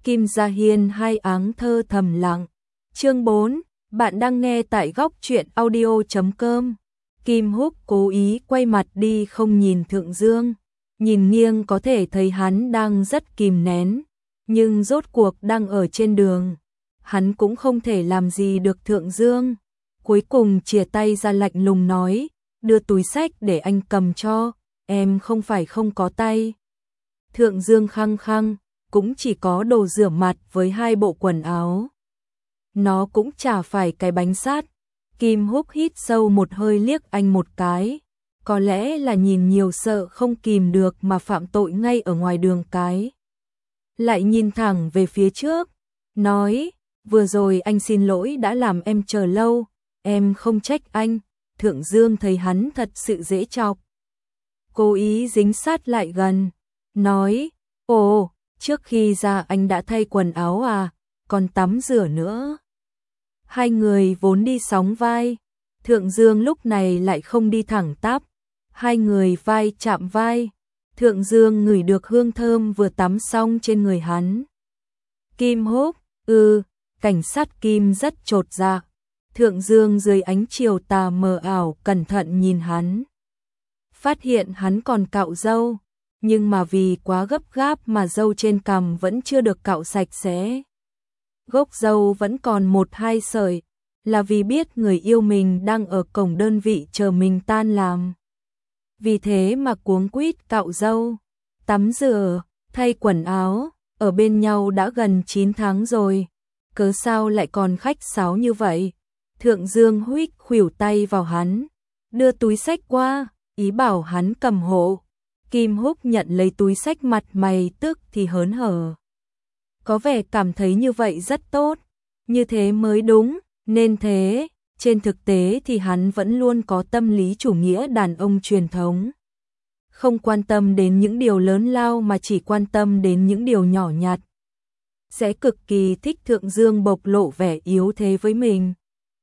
Kim Gia Hiên hai áng thơ thầm lặng. Chương 4, bạn đang nghe tại góc truyện audio.com. Kim Húc cố ý quay mặt đi không nhìn Thượng Dương, nhìn nghiêng có thể thấy hắn đang rất kìm nén, nhưng rốt cuộc đang ở trên đường, hắn cũng không thể làm gì được Thượng Dương. Cuối cùng chìa tay ra lạnh lùng nói, đưa túi xách để anh cầm cho, em không phải không có tay. Thượng Dương khăng khăng, cũng chỉ có đồ rửa mặt với 2 bộ quần áo. Nó cũng chả phải cái bánh sát. Kim Húc hít sâu một hơi liếc anh một cái. Có lẽ là nhìn nhiều sợ không kìm được mà phạm tội ngay ở ngoài đường cái. Lại nhìn thẳng về phía trước, nói, vừa rồi anh xin lỗi đã làm em chờ lâu, em không trách anh. Thượng Dương thấy hắn thật sự dễ chọc, cố ý dính sát lại gần, nói, ồ, trước khi ra anh đã thay quần áo à, còn tắm rửa nữa. Hai người vốn đi sóng vai, Thượng Dương lúc này lại không đi thẳng tắp, hai người vai chạm vai. Thượng Dương ngửi được hương thơm vừa tắm xong trên người hắn. Kim Húc, cảnh sát Kim rất chột dạ. Thượng Dương dưới ánh chiều tà mờ ảo cẩn thận nhìn hắn. Phát hiện hắn còn cạo râu, nhưng mà vì quá gấp gáp mà râu trên cằm vẫn chưa được cạo sạch sẽ. Gốc râu vẫn còn 1-2 sợi, là vì biết người yêu mình đang ở cổng đơn vị chờ mình tan làm. Vì thế mà cuống quýt cạo râu, tắm rửa, thay quần áo, ở bên nhau đã gần 9 tháng rồi. Cớ sao lại còn khách sáo như vậy? Thượng Dương huých khuỷu tay vào hắn, đưa túi xách qua, ý bảo hắn cầm hộ. Kim Húc nhận lấy túi xách, mặt mày tức thì hớn hở. Có vẻ cảm thấy như vậy rất tốt, như thế mới đúng, nên thế. Trên thực tế thì hắn vẫn luôn có tâm lý chủ nghĩa đàn ông truyền thống. Không quan tâm đến những điều lớn lao mà chỉ quan tâm đến những điều nhỏ nhặt. Sẽ cực kỳ thích Thượng Dương bộc lộ vẻ yếu thế với mình.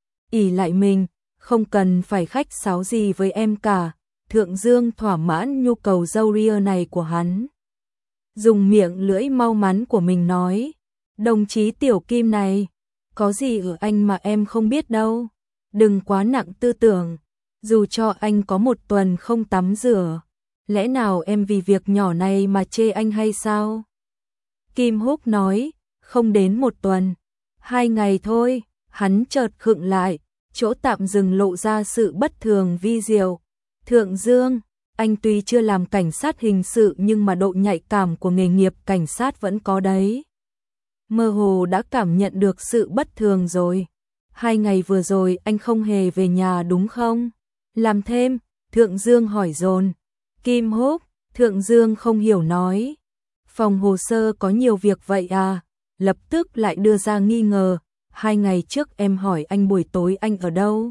Ỷ lại mình, không cần phải khách sáo gì với em cả. Thượng Dương thỏa mãn nhu cầu râu ria này của hắn. Dùng miệng lưỡi mau mắn của mình nói, đồng chí Tiểu Kim này, có gì ở anh mà em không biết đâu. Đừng quá nặng tư tưởng, dù cho anh có 1 tuần không tắm rửa, lẽ nào em vì việc nhỏ này mà chê anh hay sao? Kim Húc nói, không đến 1 tuần, 2 ngày thôi. Hắn chợt khựng lại, chỗ tạm dừng lộ ra sự bất thường vi diệu. Thượng Dương, anh tuy chưa làm cảnh sát hình sự nhưng mà độ nhạy cảm của nghề nghiệp cảnh sát vẫn có đấy. Mơ hồ đã cảm nhận được sự bất thường rồi. 2 ngày vừa rồi anh không hề về nhà đúng không? Làm thêm, Thượng Dương hỏi dồn. Kim Húc, Thượng Dương không hiểu nói. Phòng hồ sơ có nhiều việc vậy à? Lập tức lại đưa ra nghi ngờ. 2 ngày trước em hỏi anh buổi tối anh ở đâu?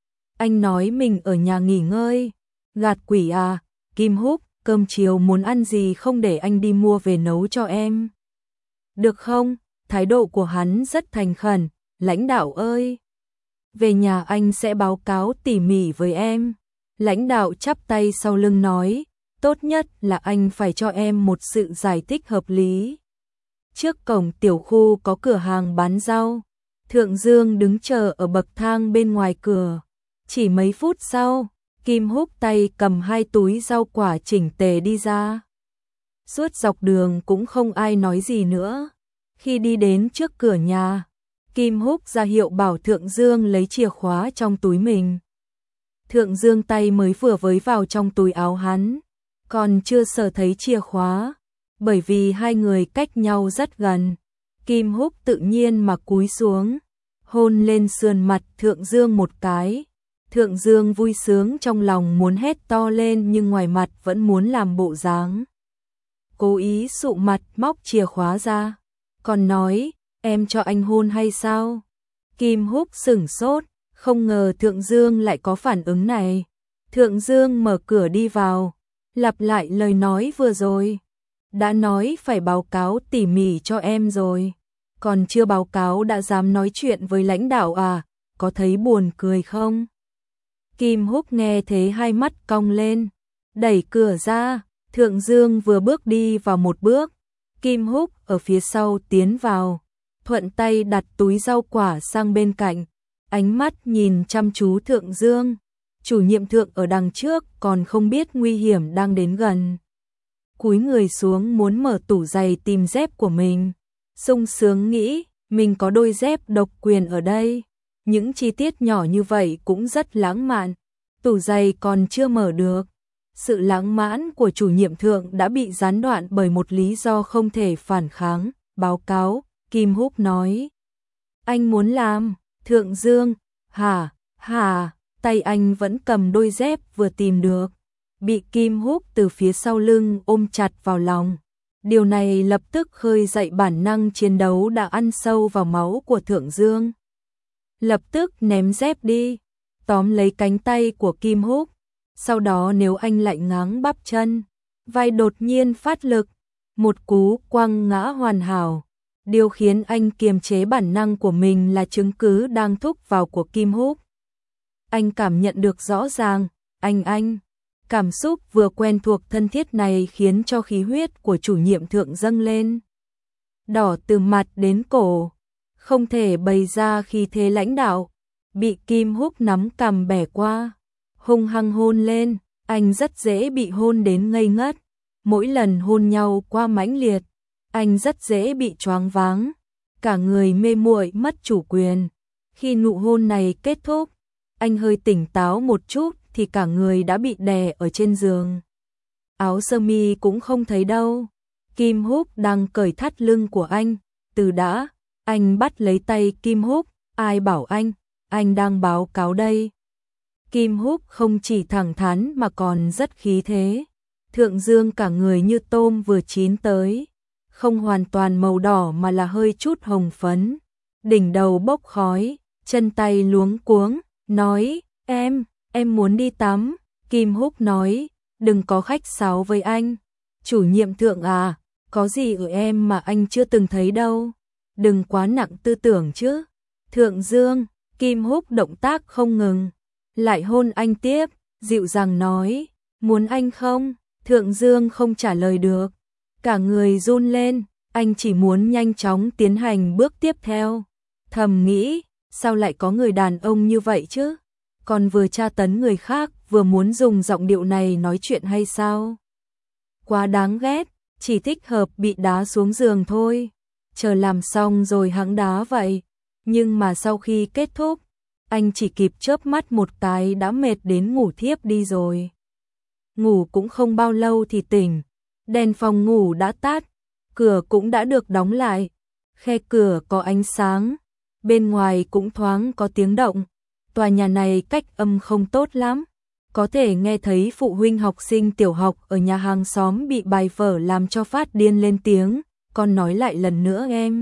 Anh nói mình ở nhà nghỉ ngơi. Gạt quỷ à? Kim Húc, cơm chiều muốn ăn gì không để anh đi mua về nấu cho em? Được không? Thái độ của hắn rất thành khẩn. Lãnh đạo ơi, về nhà anh sẽ báo cáo tỉ mỉ với em. Lãnh đạo chắp tay sau lưng nói, tốt nhất là anh phải cho em một sự giải thích hợp lý. Trước cổng tiểu khu có cửa hàng bán rau. Thượng Dương đứng chờ ở bậc thang bên ngoài cửa. Chỉ mấy phút sau, Kim Húc tay cầm 2 túi rau quả chỉnh tề đi ra. Suốt dọc đường cũng không ai nói gì nữa. Khi đi đến trước cửa nhà, Kim Húc ra hiệu bảo Thượng Dương lấy chìa khóa trong túi mình. Thượng Dương tay mới vừa với vào trong túi áo hắn, còn chưa sờ thấy chìa khóa, bởi vì hai người cách nhau rất gần. Kim Húc tự nhiên mà cúi xuống, hôn lên sườn mặt Thượng Dương một cái. Thượng Dương vui sướng trong lòng muốn hét to lên nhưng ngoài mặt vẫn muốn làm bộ dáng. Cố ý sụ mặt móc chìa khóa ra, còn nói, em cho anh hôn hay sao? Kim Húc sửng sốt, không ngờ Thượng Dương lại có phản ứng này. Thượng Dương mở cửa đi vào, lặp lại lời nói vừa rồi. Đã nói phải báo cáo tỉ mỉ cho em rồi, còn chưa báo cáo đã dám nói chuyện với lãnh đạo à, có thấy buồn cười không? Kim Húc nghe thế hai mắt cong lên, đẩy cửa ra. Thượng Dương vừa bước đi vào một bước, Kim Húc ở phía sau tiến vào, thuận tay đặt túi rau quả sang bên cạnh, ánh mắt nhìn chăm chú Thượng Dương. Chủ nhiệm Thượng ở đằng trước còn không biết nguy hiểm đang đến gần. Cúi người xuống muốn mở tủ giày tìm dép của mình. Sung sướng nghĩ, mình có đôi dép độc quyền ở đây. Những chi tiết nhỏ như vậy cũng rất lãng mạn. Tủ giày còn chưa mở được. Sự lãng mạn của chủ nhiệm Thượng đã bị gián đoạn bởi một lý do không thể phản kháng. Báo cáo, Kim Húc nói. Anh muốn làm, Thượng Dương, hả, tay anh vẫn cầm đôi dép vừa tìm được. Bị Kim Húc từ phía sau lưng ôm chặt vào lòng. Điều này lập tức khơi dậy bản năng chiến đấu đã ăn sâu vào máu của Thượng Dương. Lập tức ném dép đi, tóm lấy cánh tay của Kim Húc. Sau đó nếu anh lại ngáng bắp chân, vai đột nhiên phát lực, một cú quăng ngã hoàn hảo. Điều khiến anh kiềm chế bản năng của mình là chứng cứ đang thúc vào của Kim Húc. Anh cảm nhận được rõ ràng, anh. Cảm xúc vừa quen thuộc thân thiết này khiến cho khí huyết của chủ nhiệm Thượng dâng lên. Đỏ từ mặt đến cổ, không thể bày ra khí thế lãnh đạo, bị Kim Húc nắm cằm bẻ qua, hung hăng hôn lên, anh rất dễ bị hôn đến ngây ngất. Mỗi lần hôn nhau qua mãnh liệt, anh rất dễ bị choáng váng, cả người mê muội mất chủ quyền. Khi nụ hôn này kết thúc, anh hơi tỉnh táo một chút thì cả người đã bị đè ở trên giường. Áo sơ mi cũng không thấy đâu. Kim Húc đang cởi thắt lưng của anh. Từ đã, anh bắt lấy tay Kim Húc. Ai bảo anh đang báo cáo đây. Kim Húc không chỉ thẳng thắn mà còn rất khí thế. Thượng Dương cả người như tôm vừa chín tới. Không hoàn toàn màu đỏ mà là hơi chút hồng phấn. Đỉnh đầu bốc khói, chân tay luống cuống, nói, em muốn đi tắm. Kim Húc nói, đừng có khách sáo với anh. Chủ nhiệm Thượng à, có gì ở em mà anh chưa từng thấy đâu. Đừng quá nặng tư tưởng chứ. Thượng Dương, Kim Húc động tác không ngừng. Lại hôn anh tiếp, dịu dàng nói, muốn anh không? Thượng Dương không trả lời được. Cả người run lên, anh chỉ muốn nhanh chóng tiến hành bước tiếp theo. Thầm nghĩ, sao lại có người đàn ông như vậy chứ? Còn vừa tra tấn người khác, vừa muốn dùng giọng điệu này nói chuyện hay sao? Quá đáng ghét, chỉ thích hợp bị đá xuống giường thôi. Chờ làm xong rồi hẵng đá vậy. Nhưng mà sau khi kết thúc, anh chỉ kịp chớp mắt một cái đã mệt đến ngủ thiếp đi rồi. Ngủ cũng không bao lâu thì tỉnh. Đèn phòng ngủ đã tắt, cửa cũng đã được đóng lại. Khe cửa có ánh sáng, bên ngoài cũng thoáng có tiếng động. Tòa nhà này cách âm không tốt lắm, có thể nghe thấy phụ huynh học sinh tiểu học ở nhà hàng xóm bị bài vở làm cho phát điên lên tiếng. Con nói lại lần nữa em.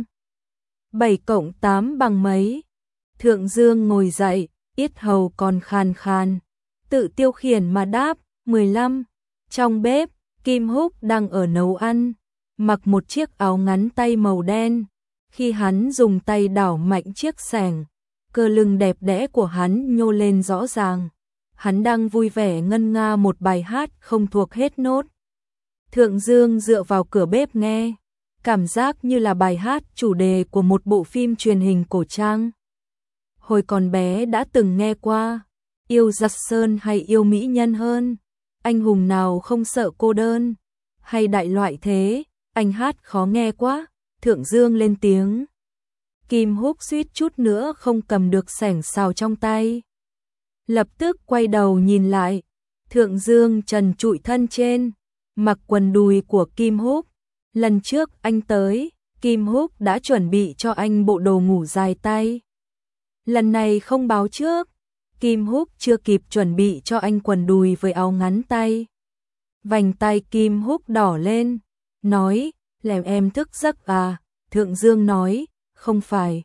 7 cộng 8 bằng mấy? Thượng Dương ngồi dậy, yết hầu còn khàn khàn, tự tiêu khiển mà đáp, 15. Trong bếp, Kim Húc đang ở nấu ăn, mặc một chiếc áo ngắn tay màu đen. Khi hắn dùng tay đảo mạnh chiếc xẻng, cơ lưng đẹp đẽ của hắn nhô lên rõ ràng. Hắn đang vui vẻ ngân nga một bài hát không thuộc hết nốt. Thượng Dương dựa vào cửa bếp nghe, cảm giác như là bài hát chủ đề của một bộ phim truyền hình cổ trang. Hồi còn bé đã từng nghe qua, yêu giặc sơn hay yêu mỹ nhân hơn, anh hùng nào không sợ cô đơn, hay đại loại thế, anh hát khó nghe quá. Thượng Dương lên tiếng. Kim Húc suýt chút nữa không cầm được xẻng xào trong tay. Lập tức quay đầu nhìn lại, Thượng Dương trần trụi thân trên, mặc quần đùi của Kim Húc. Lần trước anh tới, Kim Húc đã chuẩn bị cho anh bộ đồ ngủ dài tay. Lần này không báo trước, Kim Húc chưa kịp chuẩn bị cho anh quần đùi với áo ngắn tay. Vành tay Kim Húc đỏ lên, nói, làm em thức giấc à? Thượng Dương nói, không phải.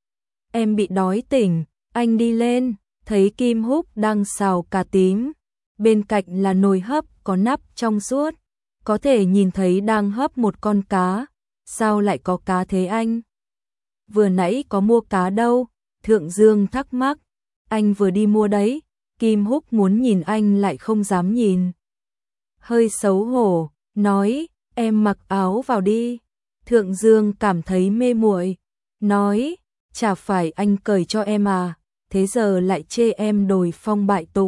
Em bị đói tỉnh, anh đi lên, thấy Kim Húc đang xào cà tím. Bên cạnh là nồi hấp có nắp trong suốt, có thể nhìn thấy đang hấp một con cá. Sao lại có cá thế anh? Vừa nãy có mua cá đâu? Thượng Dương thắc mắc. Anh vừa đi mua đấy. Kim Húc muốn nhìn anh lại không dám nhìn. Hơi xấu hổ, nói, em mặc áo vào đi. Thượng Dương cảm thấy mê muội, nói, chả phải anh cởi cho em à, thế giờ lại chê em đồi phong bại tục.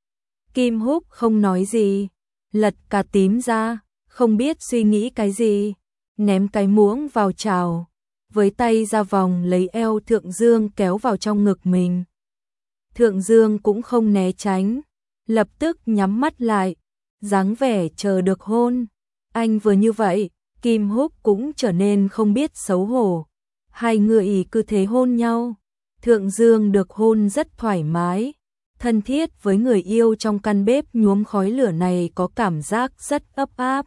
Kim Húc không nói gì, lật cà tím ra, không biết suy nghĩ cái gì, ném cái muỗng vào chảo, với tay ra vòng lấy eo Thượng Dương kéo vào trong ngực mình. Thượng Dương cũng không né tránh, lập tức nhắm mắt lại, dáng vẻ chờ được hôn. Anh vừa như vậy, Kim Húc cũng trở nên không biết xấu hổ. Hai người cứ thế hôn nhau. Thượng Dương được hôn rất thoải mái, thân thiết với người yêu trong căn bếp nhuốm khói lửa này có cảm giác rất ấp áp.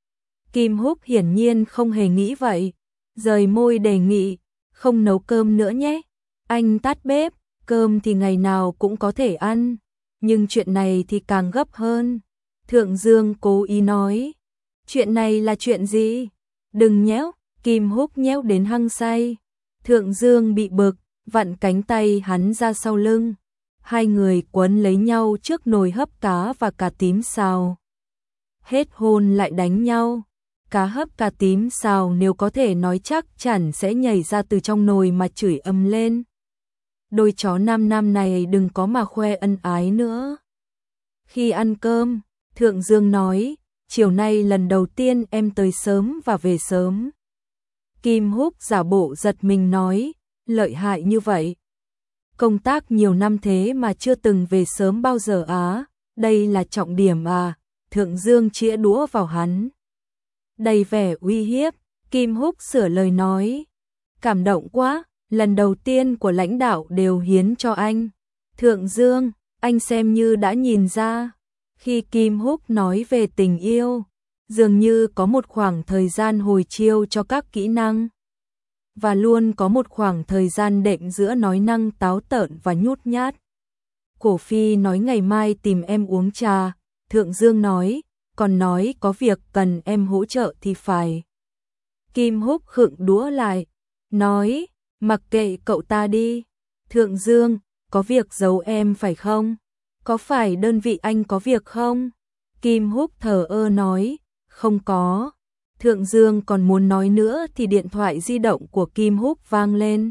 Kim Húc hiển nhiên không hề nghĩ vậy, rời môi đề nghị, không nấu cơm nữa nhé. Anh tắt bếp, cơm thì ngày nào cũng có thể ăn, nhưng chuyện này thì càng gấp hơn. Thượng Dương cố ý nói, chuyện này là chuyện gì? Đừng nhéo. Kim Húc nhéo đến hăng say. Thượng Dương bị bực, vặn cánh tay hắn ra sau lưng. Hai người quấn lấy nhau trước nồi hấp cá và cà tím xào. Hết hôn lại đánh nhau. Cá hấp cà tím xào nếu có thể nói chắc chắn sẽ nhảy ra từ trong nồi mà chửi ầm lên. Đôi chó nam này đừng có mà khoe ân ái nữa. Khi ăn cơm, Thượng Dương nói, chiều nay lần đầu tiên em tới sớm và về sớm. Kim Húc giả bộ giật mình nói, lợi hại như vậy. Công tác nhiều năm thế mà chưa từng về sớm bao giờ á, đây là trọng điểm à? Thượng Dương chĩa đũa vào hắn. Đầy vẻ uy hiếp, Kim Húc sửa lời nói, cảm động quá, lần đầu tiên của lãnh đạo đều hiến cho anh. Thượng Dương, anh xem như đã nhìn ra. Khi Kim Húc nói về tình yêu, dường như có một khoảng thời gian hồi chiêu cho các kỹ năng. Và luôn có một khoảng thời gian đệm giữa nói năng táo tợn và nhút nhát. Cổ Phi nói ngày mai tìm em uống trà, Thượng Dương nói, còn nói có việc cần em hỗ trợ thì phải. Kim Húc khựng đũa lại, nói, mặc kệ cậu ta đi. Thượng Dương, có việc giấu em phải không? Có phải đơn vị anh có việc không? Kim Húc thờ ơ nói, không có. Thượng Dương còn muốn nói nữa thì điện thoại di động của Kim Húc vang lên.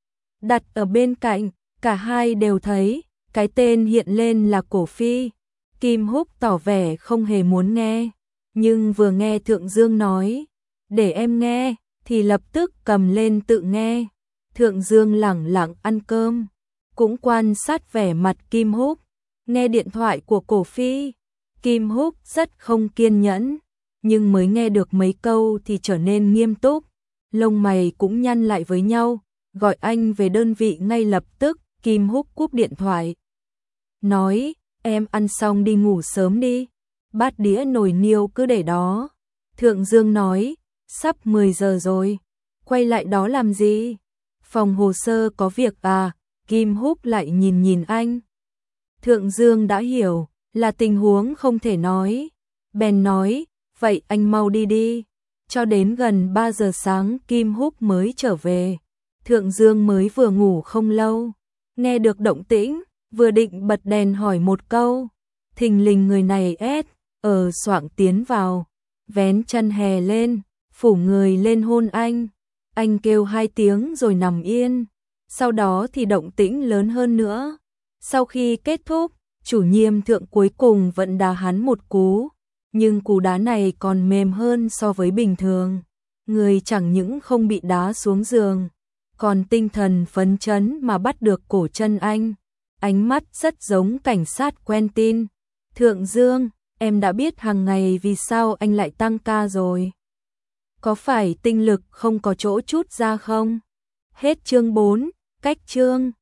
Đặt ở bên cạnh, cả hai đều thấy, cái tên hiện lên là Cổ Phi. Kim Húc tỏ vẻ không hề muốn nghe, nhưng vừa nghe Thượng Dương nói, để em nghe, thì lập tức cầm lên tự nghe. Thượng Dương lẳng lặng ăn cơm, cũng quan sát vẻ mặt Kim Húc. Nghe điện thoại của Cổ Phi, Kim Húc rất không kiên nhẫn, nhưng mới nghe được mấy câu thì trở nên nghiêm túc, lông mày cũng nhăn lại với nhau, gọi anh về đơn vị ngay lập tức. Kim Húc cúp điện thoại, nói, em ăn xong đi ngủ sớm đi, bát đĩa nồi niêu cứ để đó. Thượng Dương nói, sắp 10 giờ rồi, quay lại đó làm gì? Phòng hồ sơ có việc à? Kim Húc lại nhìn anh. Thượng Dương đã hiểu là tình huống không thể nói, bèn nói, vậy anh mau đi đi. Cho đến gần 3 giờ sáng Kim Húc mới trở về. Thượng Dương mới vừa ngủ không lâu, nghe được động tĩnh, vừa định bật đèn hỏi một câu, thình lình người này xoạng tiến vào, vén chân hè lên, phủ người lên hôn anh. Anh kêu 2 tiếng rồi nằm yên, sau đó thì động tĩnh lớn hơn nữa. Sau khi kết thúc, chủ nhiệm Thượng cuối cùng vẫn đá hắn một cú, nhưng cú đá này còn mềm hơn so với bình thường. Người chẳng những không bị đá xuống giường, còn tinh thần phấn chấn mà bắt được cổ chân anh. Ánh mắt rất giống cảnh sát Quentin. Thượng Dương, em đã biết hàng ngày vì sao anh lại tăng ca rồi. Có phải tinh lực không có chỗ chút ra không? Hết chương 4, cách chương.